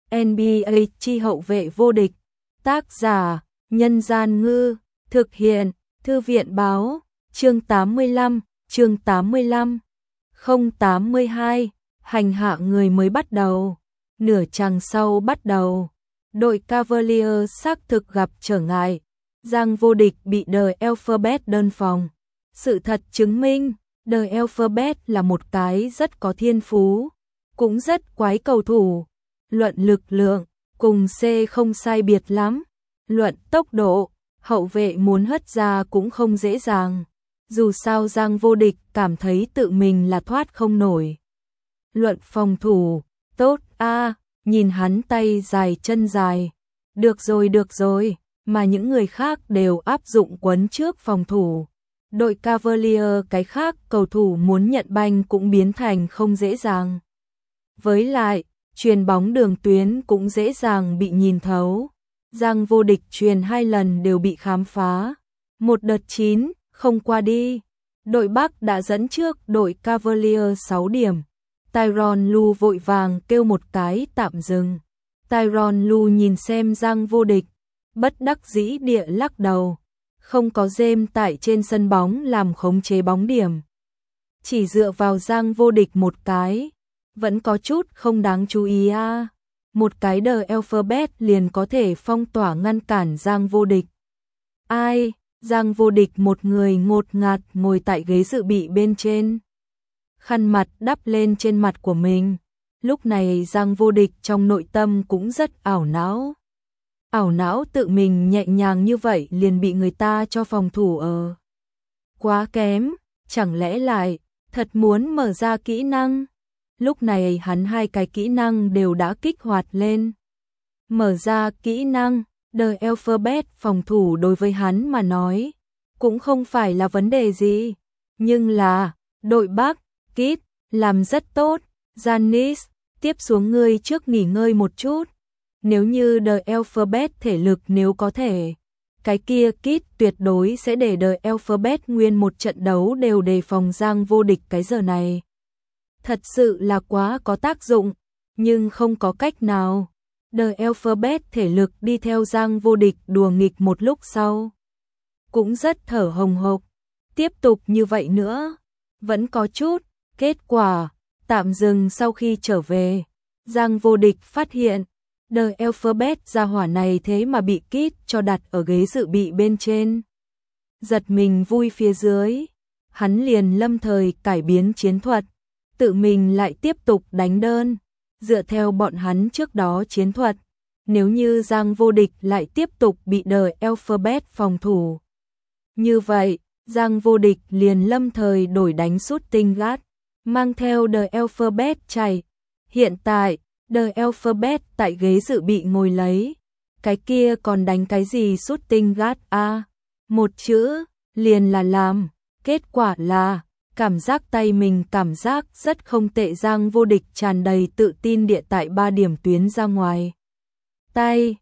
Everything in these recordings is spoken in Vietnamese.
NBA chi hậu vệ vô địch. Tác giả: Nhân Gian Ngư. Thực hiện: Thư viện Báo. Chương 85. Chương 85. 082. Hành hạ người mới bắt đầu. Nửa chặng sau bắt đầu. Đội Cavaliers xác thực gặp trở ngại. Giang vô địch bị The Alphabet đơn phòng. Sự thật chứng minh, The Alphabet là một cái rất có thiên phú, cũng rất quái cầu thủ. Luận lực lượng, cùng C không sai biệt lắm. Luận tốc độ, hậu vệ muốn hất ra cũng không dễ dàng. Dù sao Giang vô địch cảm thấy tự mình là thoát không nổi. Luận phòng thủ, tốt a, nhìn hắn tay dài chân dài. Được rồi, mà những người khác đều áp dụng quấn trước phòng thủ. Đội Cavaliers cái khác cầu thủ muốn nhận banh cũng biến thành không dễ dàng. Với lại, chuyền bóng đường tuyến cũng dễ dàng bị nhìn thấu. Giang vô địch chuyền 2 lần đều bị khám phá. Một đợt 9, không qua đi. Đội Bắc đã dẫn trước đội Cavaliers 6 điểm. Tyronn Lue vội vàng kêu một cái tạm dừng. Tyronn Lue nhìn xem Giang vô địch, bất đắc dĩ địa lắc đầu. Không có James tại trên sân bóng làm khống chế bóng điểm. Chỉ dựa vào Giang vô địch một cái, vẫn có chút không đáng chú ý a. Một cái The Alphabet liền có thể phong tỏa ngăn cản Giang vô địch. Ai? Giang vô địch một người ngột ngạt ngồi tại ghế dự bị bên trên. Khăn mặt đắp lên trên mặt của mình. Lúc này Giang vô địch trong nội tâm cũng rất ảo não. Ảo não tự mình nhẹ nhàng như vậy liền bị người ta cho phòng thủ ở. Quá kém, chẳng lẽ lại thật muốn mở ra kỹ năng? Lúc này hắn 2 cái kỹ năng đều đã kích hoạt lên. Mở ra kỹ năng, The Alphabet phòng thủ đối với hắn mà nói cũng không phải là vấn đề gì. Nhưng là, đội Bắc, Kit, làm rất tốt. Giannis, tiếp xuống ngươi trước nghỉ ngơi một chút. Nếu như The Alphabet thể lực nếu có thể, cái kia Kit tuyệt đối sẽ để The Alphabet nguyên một trận đấu đều đề phòng Giang vô địch cái giờ này. Thật sự là quá có tác dụng, nhưng không có cách nào. The Alphabet thể lực đi theo Giang vô địch đùa nghịch một lúc sau. Cũng rất thở hồng hộc. Tiếp tục như vậy nữa, vẫn có chút. Kết quả, tạm dừng sau khi trở về. Giang vô địch phát hiện, The Alphabet gia hỏa này thế mà bị Kit cho đặt ở ghế dự bị bên trên. Giật mình vui phía dưới, hắn liền lâm thời cải biến chiến thuật, tự mình lại tiếp tục đánh đơn. Dựa theo bọn hắn trước đó chiến thuật, nếu như Giang vô địch lại tiếp tục bị The Alphabet phòng thủ, như vậy, Giang vô địch liền lâm thời đổi đánh shooting guard, mang theo The Alphabet chạy. Hiện tại, The Alphabet tại ghế dự bị ngồi lấy. Cái kia còn đánh cái gì shooting guard a? Một chữ, liền là làm. Kết quả là, cảm giác tay mình cảm giác rất không tệ. Giang vô địch tràn đầy tự tin địa tại 3 điểm tuyến ra ngoài. Tay,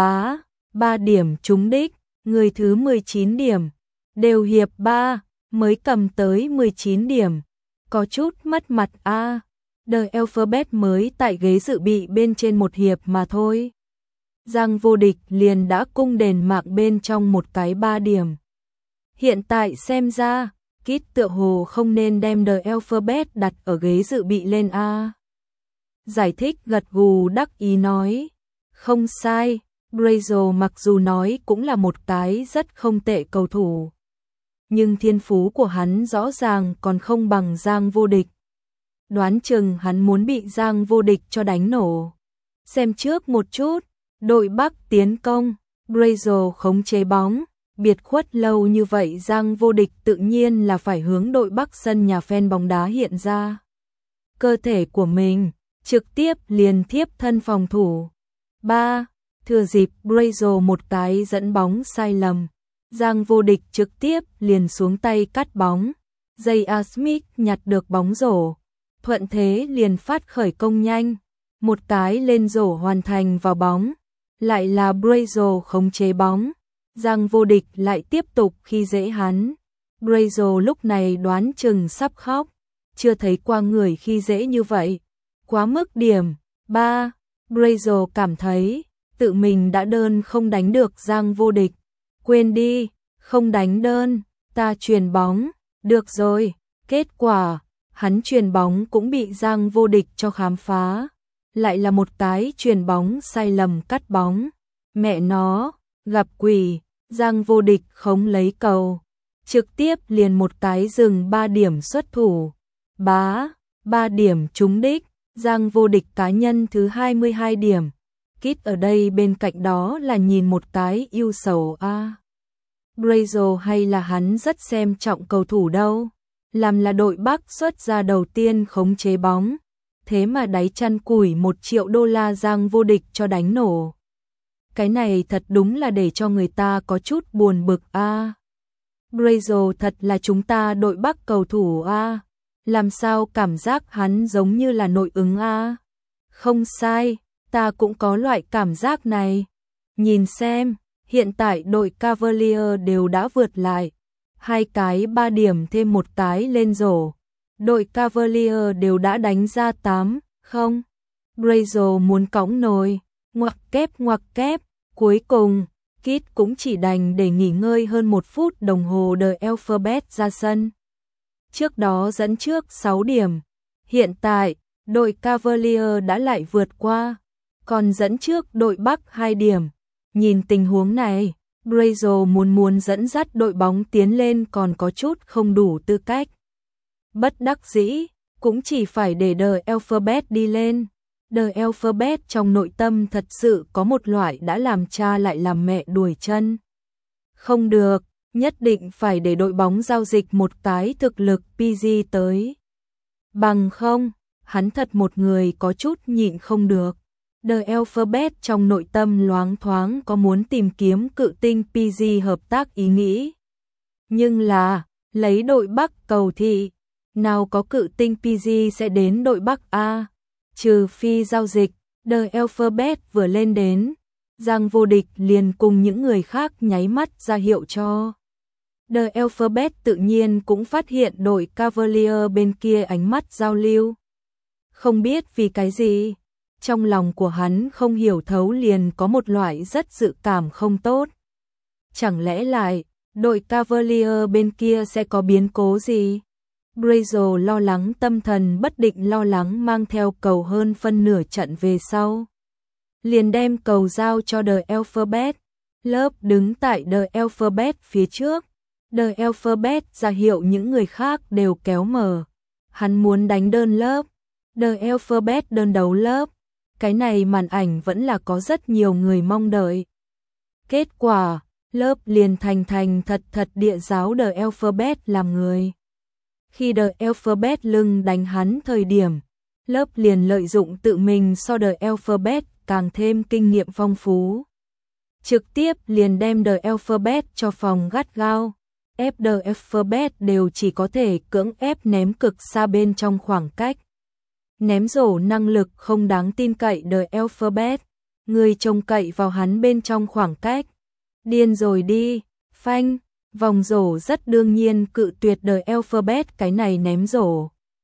3 điểm trúng đích, người thứ 19 điểm. Đều hiệp 3, mới cầm tới 19 điểm. Có chút mất mặt a. The Alphabet mới tại ghế dự bị bên trên một hiệp mà thôi. Giang vô địch liền đã cung đền mạng bên trong một cái 3 điểm. Hiện tại xem ra, Kit tựa hồ không nên đem The Alphabet đặt ở ghế dự bị lên a. Giải thích gật gù đắc ý nói. Không sai, Brazil mặc dù nói cũng là một cái rất không tệ cầu thủ. Nhưng thiên phú của hắn rõ ràng còn không bằng Giang vô địch. Đoán chừng hắn muốn bị Giang vô địch cho đánh nổ. Xem trước một chút, đội Bắc tiến công, Brazil khống chế bóng, biệt khuất lâu như vậy Giang vô địch tự nhiên là phải hướng đội Bắc sân nhà fan bóng đá hiện ra. Cơ thể của mình, trực tiếp liền thiếp thân phòng thủ. 3. Thừa dịp Brazil một cái dẫn bóng sai lầm, Giang vô địch trực tiếp liền xuống tay cắt bóng. J.R. Smith nhặt được bóng rổ, thuận thế liền phát khởi công nhanh, một cái lên rổ hoàn thành vào bóng. Lại là Brazil khống chế bóng, Giang vô địch lại tiếp tục khi dễ hắn. Brazil lúc này đoán chừng sắp khóc, chưa thấy qua người khi dễ như vậy. Quá mức điểm. 3. Brazil cảm thấy tự mình đã đơn không đánh được Giang Vô Địch. Quên đi, không đánh đơn, ta chuyền bóng, được rồi. Kết quả, hắn chuyền bóng cũng bị Giang Vô Địch cho khám phá. Lại là một cái chuyền bóng sai lầm cắt bóng. Mẹ nó, gặp quỷ, Giang Vô Địch không lấy cầu. Trực tiếp liền một cái dừng 3 điểm xuất thủ. 3 điểm trúng đích, Giang Vô Địch cá nhân thứ 22 điểm. Kít ở đây bên cạnh đó là nhìn một cái yêu sầu a. Brazil hay là hắn rất xem trọng cầu thủ đâu. Làm là đội Bắc xuất ra đầu tiên khống chế bóng. Thế mà đáy chăn củi 1 triệu đô la Giang Vô Địch cho đánh nổ. Cái này thật đúng là để cho người ta có chút buồn bực a. Brazil thật là chúng ta đội Bắc cầu thủ a. Làm sao cảm giác hắn giống như là nội ứng a. Không sai, ta cũng có loại cảm giác này. Nhìn xem, hiện tại đội Cavalier đều đã vượt lại. 2 cái 3 điểm thêm 1 cái lên rổ. Đội Cavalier đều đã đánh ra 8, không. Brazil muốn cõng nồi, ngoặc kép. Cuối cùng, Kit cũng chỉ đành để nghỉ ngơi hơn 1 phút đồng hồ The Alphabet ra sân. Trước đó dẫn trước 6 điểm. Hiện tại, đội Cavalier đã lại vượt qua, còn dẫn trước đội Bắc 2 điểm. Nhìn tình huống này, Brazil muốn dẫn dắt đội bóng tiến lên còn có chút không đủ tư cách. Bất đắc dĩ, cũng chỉ phải để The Alphabet đi lên. The Alphabet trong nội tâm thật sự có một loại đã làm cha lại làm mẹ đuổi chân. Không được, nhất định phải để đội bóng giao dịch một cái thực lực PG tới. Bằng không, hắn thật một người có chút nhịn không được. The Alphabet trong nội tâm loáng thoáng có muốn tìm kiếm cự tinh PG hợp tác ý nghĩ. Nhưng là, lấy đội Bắc cầu thị, nào có cự tinh PG sẽ đến đội Bắc A. Trừ phi giao dịch, The Alphabet vừa lên đến, Giang Vô Địch liền cùng những người khác nháy mắt ra hiệu cho. The Alphabet tự nhiên cũng phát hiện đội Cavalier bên kia ánh mắt giao lưu. Không biết vì cái gì, trong lòng của hắn không hiểu thấu liền có một loại rất dự cảm không tốt. Chẳng lẽ lại, đội Cavalier bên kia sẽ có biến cố gì? Brazil lo lắng tâm thần bất định lo lắng mang theo cầu hơn phân nửa trận về sau. Liền đem cầu giao cho The Alphabet. Lớp đứng tại The Alphabet phía trước. The Alphabet ra hiệu những người khác đều kéo mở. Hắn muốn đánh đơn lớp. The Alphabet đơn đấu lớp. Cái này màn ảnh vẫn là có rất nhiều người mong đợi. Kết quả, lớp liền thành thật địa giáo The Alphabet làm người. Khi The Alphabet lưng đánh hắn thời điểm, lớp liền lợi dụng tự mình so The Alphabet càng thêm kinh nghiệm phong phú. Trực tiếp liền đem The Alphabet cho phòng gắt gao, ép The Alphabet đều chỉ có thể cưỡng ép ném cực xa bên trong khoảng cách. Ném rổ năng lực không đáng tin cậy The Alphabet, người trông cậy vào hắn bên trong khoảng cách. Điên rồi đi, phanh. Vòng rổ rất đương nhiên cự tuyệt The Alphabet cái này ném rổ.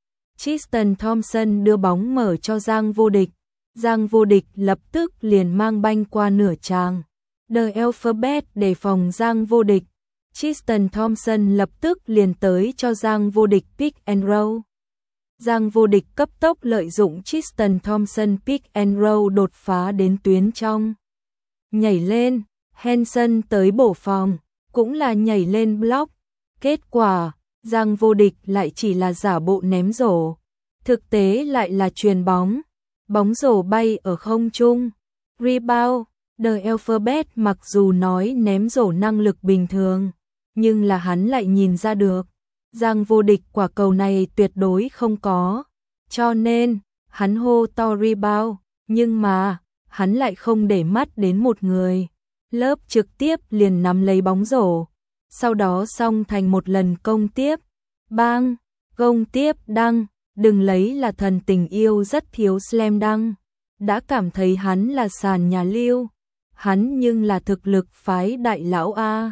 Tristan Thompson đưa bóng mở cho Giang Vô Địch. Giang Vô Địch lập tức liền mang banh qua nửa tràng. The Alphabet đề phòng Giang Vô Địch. Tristan Thompson lập tức liền tới cho Giang Vô Địch pick and roll. Giang Vô Địch cấp tốc lợi dụng Tristan Thompson pick and roll đột phá đến tuyến trong. Nhảy lên, Henson tới bổ phòng. Cũng là nhảy lên block. Kết quả, Giang Vô Địch lại chỉ là giả bộ ném rổ. Thực tế lại là chuyền bóng. Bóng rổ bay ở không trung. Rebound, The Alphabet mặc dù nói ném rổ năng lực bình thường, nhưng là hắn lại nhìn ra được. Giang Vô Địch quả cầu này tuyệt đối không có. Cho nên, hắn hô to rebound, nhưng mà, hắn lại không để mắt đến một người. Lớp trực tiếp liền nắm lấy bóng rổ, sau đó xong thành một lần công tiếp. Bang, công tiếp đăng, đừng lấy là thần tình yêu rất thiếu slam dunk. Đã cảm thấy hắn là sàn nhà lưu. Hắn nhưng là thực lực phái đại lão A.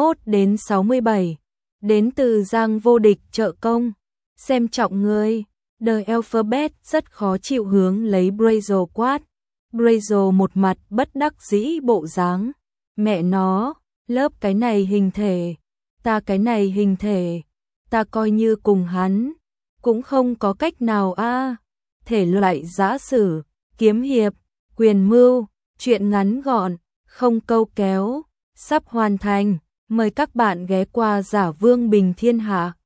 71-67, đến từ Giang Vô Địch trợ công. Xem trọng người, The Alphabet rất khó chịu hướng lấy Brazil quát. Brazil một mặt bất đắc dĩ bộ dáng. Mẹ nó, lớp cái này hình thể, ta cái này hình thể, ta coi như cùng hắn, cũng không có cách nào a. Thể loại giã sử, kiếm hiệp, quyền mưu, truyện ngắn gọn, không câu kéo, sắp hoàn thành. Mời các bạn ghé qua Giả Vương Bình Thiên Hạ.